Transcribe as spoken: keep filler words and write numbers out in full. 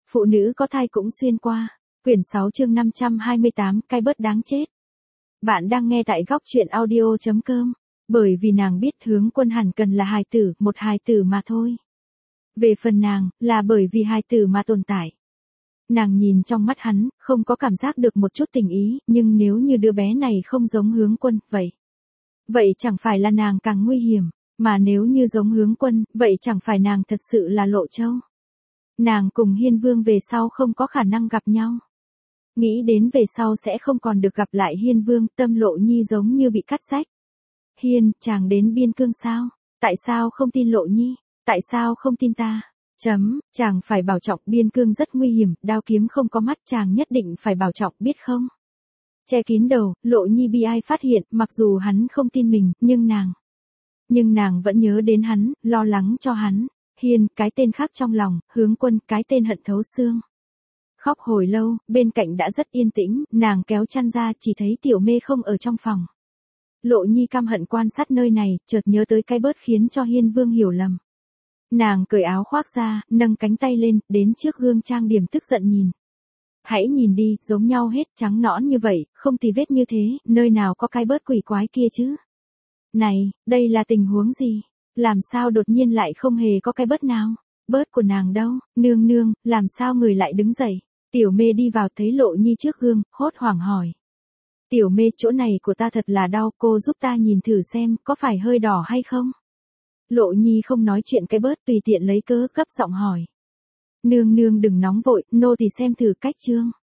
Phụ nữ có thai cũng xuyên qua. Quyển sáu chương năm trăm hai mươi tám, cái bớt đáng chết. Bạn đang nghe tại góc truyện audio chấm com. Bởi vì nàng biết Hướng Quân hẳn cần là hài tử, một hài tử mà thôi. Về phần nàng, là bởi vì hài tử mà tồn tại. Nàng nhìn trong mắt hắn, không có cảm giác được một chút tình ý, nhưng nếu như đứa bé này không giống Hướng Quân, vậy. Vậy chẳng phải là nàng càng nguy hiểm, mà nếu như giống Hướng Quân, vậy chẳng phải nàng thật sự là Lộ Châu. Nàng cùng Hiên Vương về sau không có khả năng gặp nhau. Nghĩ đến về sau sẽ không còn được gặp lại Hiên Vương, tâm Lộ Nhi giống như bị cắt rách. Hiên, chàng đến biên cương sao? Tại sao không tin Lộ Nhi? Tại sao không tin ta? Chấm, chàng phải bảo trọng, biên cương rất nguy hiểm, đao kiếm không có mắt, chàng nhất định phải bảo trọng, biết không? Che kín đầu, Lộ Nhi bi ai phát hiện, mặc dù hắn không tin mình, nhưng nàng. Nhưng nàng vẫn nhớ đến hắn, lo lắng cho hắn. Hiên, cái tên khác trong lòng, Hướng Quân, cái tên hận thấu xương. Khóc hồi lâu, bên cạnh đã rất yên tĩnh, nàng kéo chăn ra chỉ thấy Tiểu Mê không ở trong phòng. Lộ Nhi căm hận quan sát nơi này, chợt nhớ tới cái bớt khiến cho Hiên Vương hiểu lầm. Nàng cởi áo khoác ra, nâng cánh tay lên, đến trước gương trang điểm tức giận nhìn. Hãy nhìn đi, giống nhau hết, trắng nõn như vậy, không tì vết như thế, nơi nào có cái bớt quỷ quái kia chứ? Này, đây là tình huống gì? Làm sao đột nhiên lại không hề có cái bớt nào? Bớt của nàng đâu? Nương nương, làm sao người lại đứng dậy? Tiểu Mê đi vào thấy Lộ Nhi trước gương, hốt hoảng hỏi. Tiểu Mê, chỗ này của ta thật là đau, cô giúp ta nhìn thử xem, có phải hơi đỏ hay không? Lộ Nhi không nói chuyện cái bớt, tùy tiện lấy cớ, cấp giọng hỏi. Nương nương đừng nóng vội, nô tỳ xem thử cách chương.